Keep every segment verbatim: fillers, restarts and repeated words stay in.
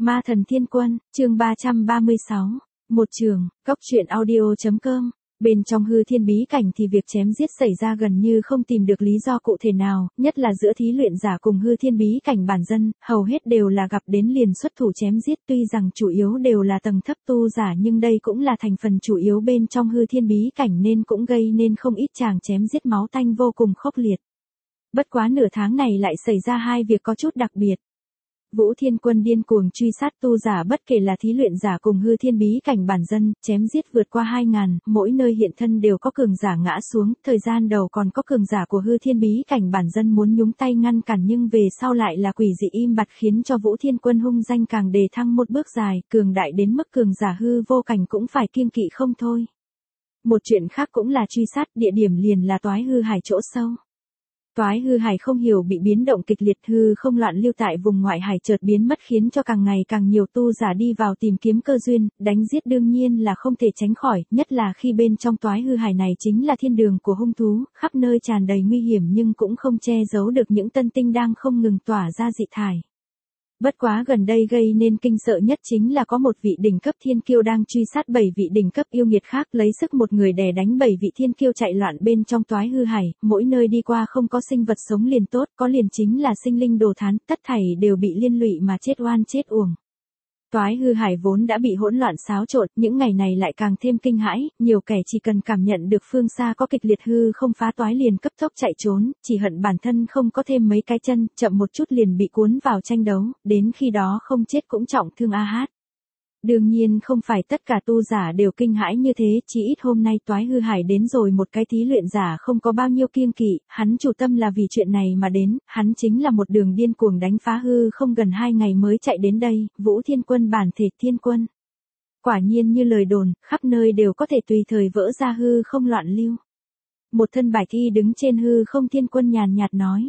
Ma thần thiên quân, chương ba trăm ba mươi sáu. Một trường, góc truyện audio.com. Bên trong hư thiên bí cảnh thì việc chém giết xảy ra gần như không tìm được lý do cụ thể nào, nhất là giữa thí luyện giả cùng hư thiên bí cảnh bản dân, hầu hết đều là gặp đến liền xuất thủ chém giết, tuy rằng chủ yếu đều là tầng thấp tu giả nhưng đây cũng là thành phần chủ yếu bên trong hư thiên bí cảnh nên cũng gây nên không ít tràng chém giết máu tanh vô cùng khốc liệt. Bất quá nửa tháng này lại xảy ra hai việc có chút đặc biệt. Vũ Thiên Quân điên cuồng truy sát tu giả bất kể là thí luyện giả cùng hư thiên bí cảnh bản dân, chém giết vượt qua hai ngàn, mỗi nơi hiện thân đều có cường giả ngã xuống, thời gian đầu còn có cường giả của hư thiên bí cảnh bản dân muốn nhúng tay ngăn cản nhưng về sau lại là quỷ dị im bặt khiến cho Vũ Thiên Quân hung danh càng đề thăng một bước dài, cường đại đến mức cường giả hư vô cảnh cũng phải kiêng kỵ không thôi. Một chuyện khác cũng là truy sát, địa điểm liền là Toái Hư Hải chỗ sâu. Toái hư hải không hiểu bị biến động kịch liệt, hư không loạn lưu tại vùng ngoại hải chợt biến mất khiến cho càng ngày càng nhiều tu giả đi vào tìm kiếm cơ duyên, đánh giết đương nhiên là không thể tránh khỏi, nhất là khi bên trong toái hư hải này chính là thiên đường của hung thú, khắp nơi tràn đầy nguy hiểm nhưng cũng không che giấu được những tân tinh đang không ngừng tỏa ra dị thải. Bất quá gần đây gây nên kinh sợ nhất chính là có một vị đỉnh cấp thiên kiêu đang truy sát bảy vị đỉnh cấp yêu nghiệt khác, lấy sức một người đè đánh bảy vị thiên kiêu chạy loạn bên trong toái hư hải, mỗi nơi đi qua không có sinh vật sống liền tốt, có liền chính là sinh linh đồ thán, tất thảy đều bị liên lụy mà chết oan chết uổng. Toái hư hải vốn đã bị hỗn loạn xáo trộn, những ngày này lại càng thêm kinh hãi, nhiều kẻ chỉ cần cảm nhận được phương xa có kịch liệt hư không phá toái liền cấp tốc chạy trốn, chỉ hận bản thân không có thêm mấy cái chân, chậm một chút liền bị cuốn vào tranh đấu, đến khi đó không chết cũng trọng thương a hát. Đương nhiên không phải tất cả tu giả đều kinh hãi như thế, chỉ ít hôm nay toái hư hải đến rồi một cái thí luyện giả không có bao nhiêu kiêng kỵ, hắn chủ tâm là vì chuyện này mà đến, hắn chính là một đường điên cuồng đánh phá hư không gần hai ngày mới chạy đến đây, Vũ Thiên Quân bản thể thiên quân. Quả nhiên như lời đồn, khắp nơi đều có thể tùy thời vỡ ra hư không loạn lưu. Một thân bài thi đứng trên hư không thiên quân nhàn nhạt nói.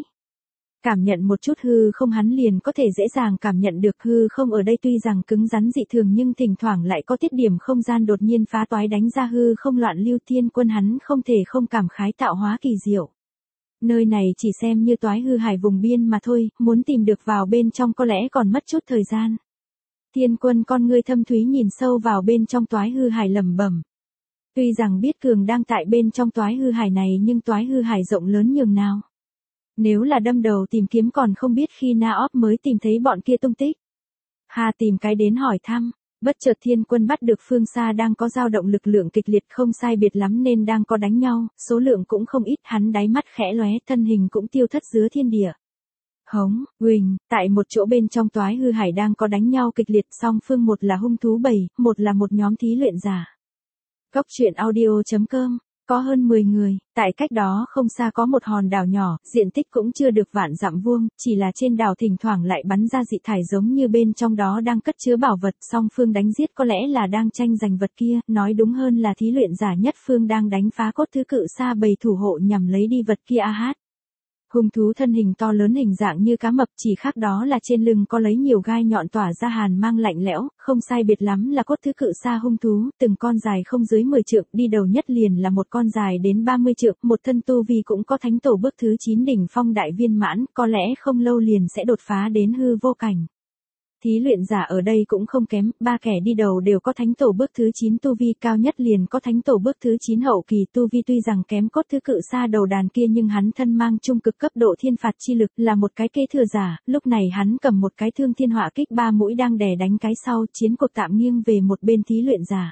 Cảm nhận một chút hư không hắn liền có thể dễ dàng cảm nhận được hư không ở đây tuy rằng cứng rắn dị thường nhưng thỉnh thoảng lại có tiết điểm không gian đột nhiên phá toái đánh ra hư không loạn lưu, thiên quân hắn không thể không cảm khái tạo hóa kỳ diệu. Nơi này chỉ xem như toái hư hải vùng biên mà thôi, muốn tìm được vào bên trong có lẽ còn mất chút thời gian. Thiên quân con ngươi thâm thúy nhìn sâu vào bên trong toái hư hải lẩm bẩm. Tuy rằng biết cường đang tại bên trong toái hư hải này nhưng toái hư hải rộng lớn nhường nào. Nếu là đâm đầu tìm kiếm còn không biết khi Na óp mới tìm thấy bọn kia tung tích. Hà tìm cái đến hỏi thăm, bất chợt thiên quân bắt được phương xa đang có dao động lực lượng kịch liệt không sai biệt lắm nên đang có đánh nhau, số lượng cũng không ít, hắn đáy mắt khẽ lóe, thân hình cũng tiêu thất giữa thiên địa. Hống, Huỳnh, tại một chỗ bên trong toái hư hải đang có đánh nhau kịch liệt, song phương một là hung thú bầy, một là một nhóm thí luyện giả. Góc truyện audio.com. Có hơn mười người, tại cách đó không xa có một hòn đảo nhỏ, diện tích cũng chưa được vạn dặm vuông, chỉ là trên đảo thỉnh thoảng lại bắn ra dị thải giống như bên trong đó đang cất chứa bảo vật, song phương đánh giết có lẽ là đang tranh giành vật kia, nói đúng hơn là thí luyện giả nhất phương đang đánh phá cốt thứ cự sa bầy thủ hộ nhằm lấy đi vật kia a hát. Hung thú thân hình to lớn hình dạng như cá mập, chỉ khác đó là trên lưng có lấy nhiều gai nhọn tỏa ra hàn mang lạnh lẽo, không sai biệt lắm là cốt thứ cự sa hung thú, từng con dài không dưới mười trượng, đi đầu nhất liền là một con dài đến ba mươi trượng, một thân tu vi cũng có thánh tổ bước thứ chín đỉnh phong đại viên mãn, có lẽ không lâu liền sẽ đột phá đến hư vô cảnh. Thí luyện giả ở đây cũng không kém, ba kẻ đi đầu đều có thánh tổ bước thứ chín tu vi, cao nhất liền có thánh tổ bước thứ chín hậu kỳ tu vi, tuy rằng kém cốt thứ cự sa đầu đàn kia nhưng hắn thân mang trung cực cấp độ thiên phạt chi lực, là một cái kế thừa giả, lúc này hắn cầm một cái thương thiên hỏa kích ba mũi đang đè đánh cái sau, chiến cuộc tạm nghiêng về một bên thí luyện giả.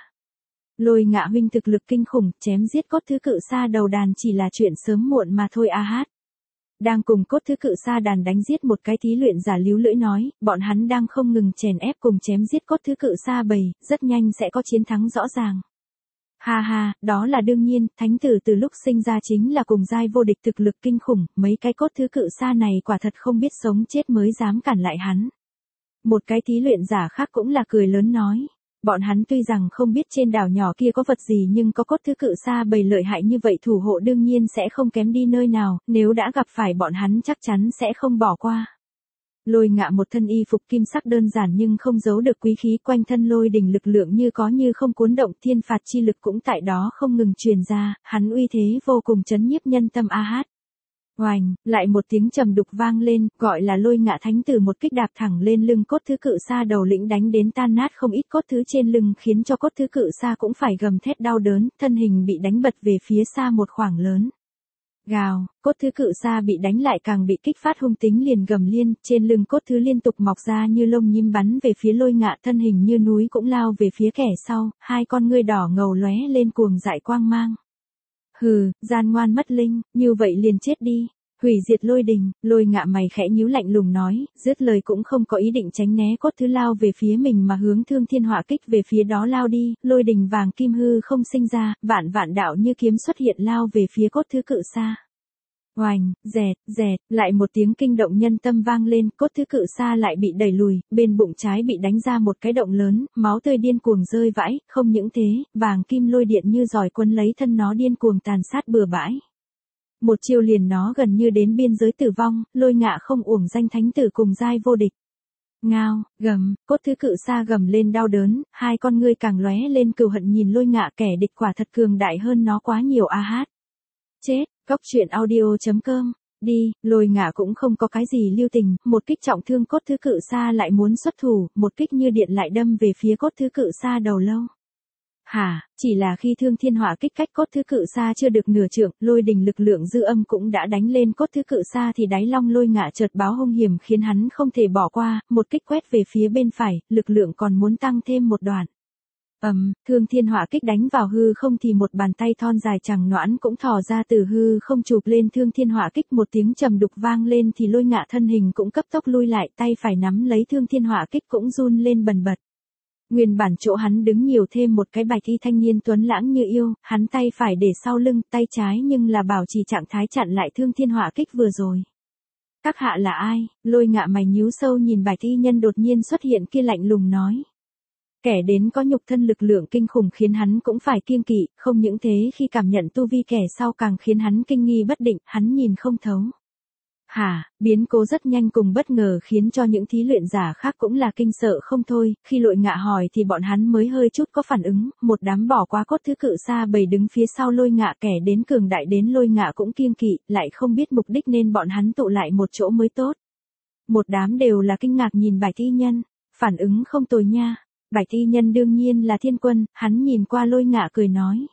Lôi Ngạ huynh thực lực kinh khủng, chém giết cốt thứ cự sa đầu đàn chỉ là chuyện sớm muộn mà thôi a hát. Đang cùng cốt thứ cự sa đàn đánh giết một cái thí luyện giả líu lưỡi nói, bọn hắn đang không ngừng chèn ép cùng chém giết cốt thứ cự sa bầy, rất nhanh sẽ có chiến thắng rõ ràng. Ha ha, đó là đương nhiên, thánh tử từ lúc sinh ra chính là cùng giai vô địch thực lực kinh khủng, mấy cái cốt thứ cự sa này quả thật không biết sống chết mới dám cản lại hắn. Một cái thí luyện giả khác cũng là cười lớn nói. Bọn hắn tuy rằng không biết trên đảo nhỏ kia có vật gì nhưng có cốt thứ cự sa bầy lợi hại như vậy thủ hộ đương nhiên sẽ không kém đi nơi nào, nếu đã gặp phải bọn hắn chắc chắn sẽ không bỏ qua. Lôi Ngạ một thân y phục kim sắc đơn giản nhưng không giấu được quý khí, quanh thân lôi đỉnh lực lượng như có như không cuốn động, thiên phạt chi lực cũng tại đó không ngừng truyền ra, hắn uy thế vô cùng chấn nhiếp nhân tâm a hát. Oành, lại một tiếng trầm đục vang lên, gọi là Lôi Ngạ thánh tử một kích đạp thẳng lên lưng Cốt Thứ Cự Sa đầu lĩnh đánh đến tan nát không ít cốt thứ trên lưng, khiến cho Cốt Thứ Cự Sa cũng phải gầm thét đau đớn, thân hình bị đánh bật về phía xa một khoảng lớn. Gào, Cốt Thứ Cự Sa bị đánh lại càng bị kích phát hung tính liền gầm liên, trên lưng cốt thứ liên tục mọc ra như lông nhím bắn về phía Lôi Ngạ, thân hình như núi cũng lao về phía kẻ sau, hai con ngươi đỏ ngầu lóe lên cuồng dại quang mang. Hừ, gian ngoan mất linh, như vậy liền chết đi. Hủy diệt lôi đình, Lôi Ngạ mày khẽ nhíu lạnh lùng nói, dứt lời cũng không có ý định tránh né cốt thứ lao về phía mình mà hướng Thương Thiên Hỏa Kích về phía đó lao đi, lôi đình vàng kim hư không sinh ra, vạn vạn đạo như kiếm xuất hiện lao về phía Cốt Thứ Cự Sa. Oành, dẹt, dẹt, lại một tiếng kinh động nhân tâm vang lên, Cốt Thứ Cự Sa lại bị đẩy lùi, bên bụng trái bị đánh ra một cái động lớn, máu tươi điên cuồng rơi vãi, không những thế, vàng kim lôi điện như giỏi quấn lấy thân nó điên cuồng tàn sát bừa bãi. Một chiêu liền nó gần như đến biên giới tử vong, Lôi Ngạ không uổng danh thánh tử cùng giai vô địch. Ngao, gầm, Cốt Thứ Cự Sa gầm lên đau đớn, hai con ngươi càng lóe lên cừu hận nhìn Lôi Ngạ, kẻ địch quả thật cường đại hơn nó quá nhiều a hát. Chết, Cóc truyện audio chấm com, đi, Lôi Ngạ cũng không có cái gì lưu tình, một kích trọng thương Cốt Thứ Cự Sa lại muốn xuất thủ, một kích như điện lại đâm về phía Cốt Thứ Cự Sa đầu lâu. Hả, chỉ là khi Thương Thiên Hỏa Kích cách Cốt Thứ Cự Sa chưa được nửa trượng, lôi đình lực lượng dư âm cũng đã đánh lên Cốt Thứ Cự Sa thì đáy long Lôi Ngạ chợt báo hung hiểm khiến hắn không thể bỏ qua, một kích quét về phía bên phải, lực lượng còn muốn tăng thêm một đoạn. Ầm, um, Thương Thiên Hỏa Kích đánh vào hư không thì một bàn tay thon dài chẳng noãn cũng thò ra từ hư không chụp lên Thương Thiên Hỏa Kích, một tiếng trầm đục vang lên thì Lôi Ngạ thân hình cũng cấp tốc lui lại, tay phải nắm lấy Thương Thiên Hỏa Kích cũng run lên bần bật. Nguyên bản chỗ hắn đứng nhiều thêm một cái bạch y thanh niên tuấn lãng như yêu, hắn tay phải để sau lưng, tay trái nhưng là bảo trì trạng thái chặn lại Thương Thiên Hỏa Kích vừa rồi. Các hạ là ai? Lôi Ngạ mày nhíu sâu nhìn bạch y nhân đột nhiên xuất hiện kia lạnh lùng nói. Kẻ đến có nhục thân lực lượng kinh khủng khiến hắn cũng phải kiêng kỵ, không những thế khi cảm nhận tu vi kẻ sau càng khiến hắn kinh nghi bất định, hắn nhìn không thấu. Hả, biến cố rất nhanh cùng bất ngờ khiến cho những thí luyện giả khác cũng là kinh sợ không thôi, khi Lôi Ngạ hỏi thì bọn hắn mới hơi chút có phản ứng, một đám bỏ qua Cốt Thứ Cự Sa bầy đứng phía sau Lôi Ngạ, kẻ đến cường đại đến Lôi Ngạ cũng kiêng kỵ, lại không biết mục đích nên bọn hắn tụ lại một chỗ mới tốt. Một đám đều là kinh ngạc nhìn Bạch Y Nhân, phản ứng không tồi nha. Bạch Y Nhân đương nhiên là Thiên Quân, hắn nhìn qua Lôi Ngạ cười nói.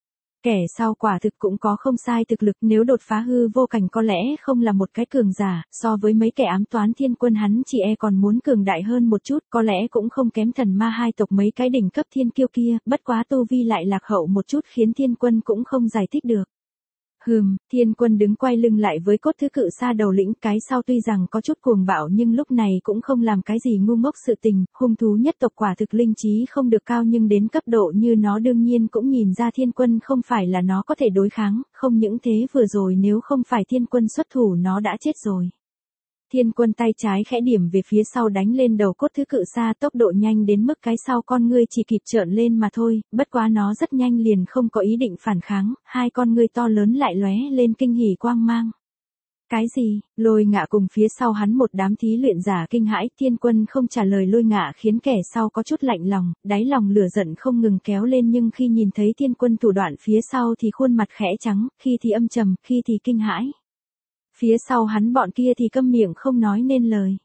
Kẻ sau quả thực cũng có không sai thực lực, nếu đột phá hư vô cảnh có lẽ không là một cái cường giả, so với mấy kẻ ám toán Thiên Quân hắn chỉ e còn muốn cường đại hơn một chút, có lẽ cũng không kém thần ma hai tộc mấy cái đỉnh cấp thiên kiêu kia, bất quá tu vi lại lạc hậu một chút khiến Thiên Quân cũng không giải thích được. Hừm, Thiên Quân đứng quay lưng lại với Cốt Thứ Cự Sa đầu lĩnh, cái sau tuy rằng có chút cuồng bạo nhưng lúc này cũng không làm cái gì ngu ngốc sự tình, hung thú nhất tộc quả thực linh trí không được cao nhưng đến cấp độ như nó đương nhiên cũng nhìn ra Thiên Quân không phải là nó có thể đối kháng, không những thế vừa rồi nếu không phải Thiên Quân xuất thủ nó đã chết rồi. Thiên Quân tay trái khẽ điểm về phía sau đánh lên đầu Cốt Thứ Cự Sa, tốc độ nhanh đến mức cái sau con ngươi chỉ kịp trợn lên mà thôi, bất quá nó rất nhanh liền không có ý định phản kháng, hai con ngươi to lớn lại lóe lên kinh hỉ quang mang. Cái gì? Lôi Ngạ cùng phía sau hắn một đám thí luyện giả kinh hãi, Thiên Quân không trả lời Lôi Ngạ khiến kẻ sau có chút lạnh lòng, đáy lòng lửa giận không ngừng kéo lên, nhưng khi nhìn thấy Thiên Quân thủ đoạn phía sau thì khuôn mặt khẽ trắng, khi thì âm trầm, khi thì kinh hãi. Phía sau hắn bọn kia thì câm miệng không nói nên lời.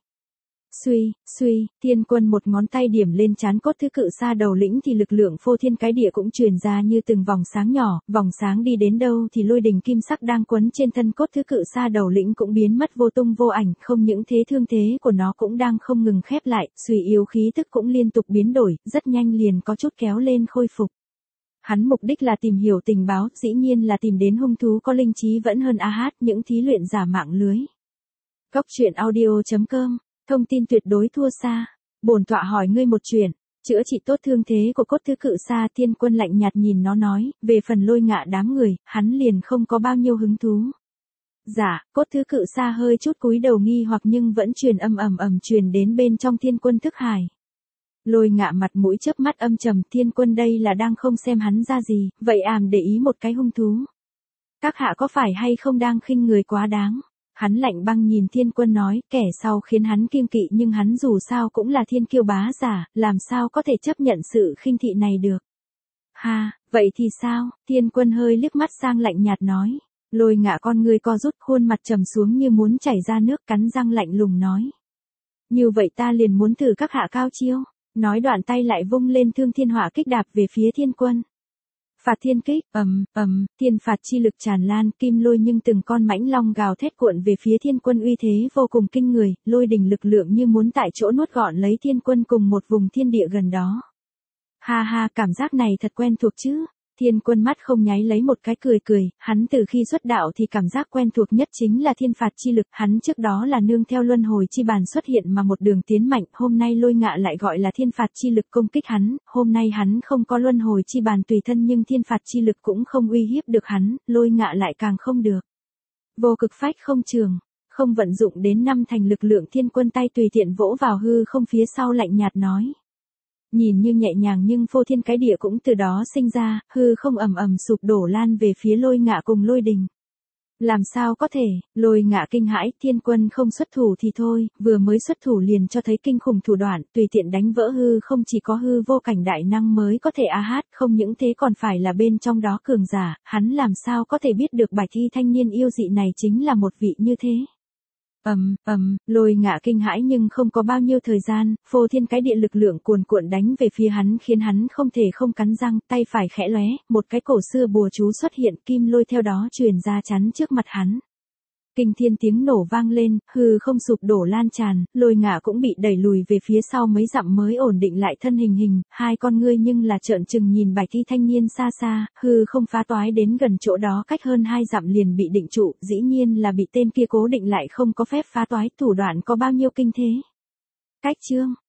Suy, suy, Thiên Quân một ngón tay điểm lên trán Cốt Thứ Cự Sa đầu lĩnh thì lực lượng phô thiên cái địa cũng truyền ra như từng vòng sáng nhỏ, vòng sáng đi đến đâu thì lôi đình kim sắc đang quấn trên thân Cốt Thứ Cự Sa đầu lĩnh cũng biến mất vô tung vô ảnh, không những thế thương thế của nó cũng đang không ngừng khép lại, suy yếu khí tức cũng liên tục biến đổi, rất nhanh liền có chút kéo lên khôi phục. Hắn mục đích là tìm hiểu tình báo, dĩ nhiên là tìm đến hung thú có linh trí vẫn hơn a hát những thí luyện giả mạng lưới. Cóc truyện audio chấm com, thông tin tuyệt đối thua xa. Bổn tọa hỏi ngươi một chuyện, chữa trị tốt thương thế của Cốt Thứ Cự Sa. Thiên Quân lạnh nhạt nhìn nó nói, về phần Lôi Ngạ đám người, hắn liền không có bao nhiêu hứng thú. Dạ, Cốt Thứ Cự Sa hơi chút cúi đầu nghi hoặc nhưng vẫn truyền âm ầm ầm truyền đến bên trong Thiên Quân thức hải. Lôi Ngạ mặt mũi chớp mắt âm trầm, Thiên Quân đây là đang không xem hắn ra gì, vậy àm để ý một cái hung thú. Các hạ có phải hay không đang khinh người quá đáng? Hắn lạnh băng nhìn Thiên Quân nói, kẻ sau khiến hắn kiêng kỵ nhưng hắn dù sao cũng là thiên kiêu bá giả, làm sao có thể chấp nhận sự khinh thị này được. Ha, vậy thì sao? Thiên Quân hơi liếc mắt sang lạnh nhạt nói. Lôi Ngạ con ngươi co rút, khuôn mặt trầm xuống như muốn chảy ra nước, cắn răng lạnh lùng nói. Như vậy ta liền muốn thử các hạ cao chiêu. Nói đoạn tay lại vung lên thương thiên hỏa kích đạp về phía thiên quân. Phạt thiên kích, ầm, ầm, thiên phạt chi lực tràn lan, kim lôi nhưng từng con mãnh long gào thét cuộn về phía thiên quân, uy thế vô cùng kinh người, lôi đỉnh lực lượng như muốn tại chỗ nuốt gọn lấy thiên quân cùng một vùng thiên địa gần đó. Ha ha, cảm giác này thật quen thuộc chứ. Thiên quân mắt không nháy lấy một cái cười cười, hắn từ khi xuất đạo thì cảm giác quen thuộc nhất chính là thiên phạt chi lực, hắn trước đó là nương theo luân hồi chi bàn xuất hiện mà một đường tiến mạnh, hôm nay Lôi Ngạ lại gọi là thiên phạt chi lực công kích hắn, hôm nay hắn không có luân hồi chi bàn tùy thân nhưng thiên phạt chi lực cũng không uy hiếp được hắn, Lôi Ngạ lại càng không được. Vô cực phách không trường, không vận dụng đến năm thành lực lượng, thiên quân tay tùy tiện vỗ vào hư không phía sau lạnh nhạt nói. Nhìn như nhẹ nhàng nhưng phô thiên cái địa cũng từ đó sinh ra, hư không ầm ầm sụp đổ lan về phía Lôi Ngạ cùng lôi đình. Làm sao có thể, Lôi Ngạ kinh hãi, thiên quân không xuất thủ thì thôi, vừa mới xuất thủ liền cho thấy kinh khủng thủ đoạn, tùy tiện đánh vỡ hư không, chỉ có hư vô cảnh đại năng mới có thể a hát, không những thế còn phải là bên trong đó cường giả, hắn làm sao có thể biết được bạch y thanh niên yêu dị này chính là một vị như thế. Ầm, ầm, Lôi Ngạ kinh hãi nhưng không có bao nhiêu thời gian, phô thiên cái địa lực lượng cuồn cuộn đánh về phía hắn khiến hắn không thể không cắn răng, tay phải khẽ lóe, một cái cổ xưa bùa chú xuất hiện, kim lôi theo đó truyền ra chắn trước mặt hắn. Kinh thiên tiếng nổ vang lên, hư không sụp đổ lan tràn, Lôi Ngạ cũng bị đẩy lùi về phía sau mấy dặm mới ổn định lại thân hình hình, hai con ngươi nhưng là trợn trừng nhìn bạch y thanh niên xa xa, hư không phá toái đến gần chỗ đó cách hơn hai dặm liền bị định trụ, dĩ nhiên là bị tên kia cố định lại không có phép phá toái, thủ đoạn có bao nhiêu kinh thế. Cách chương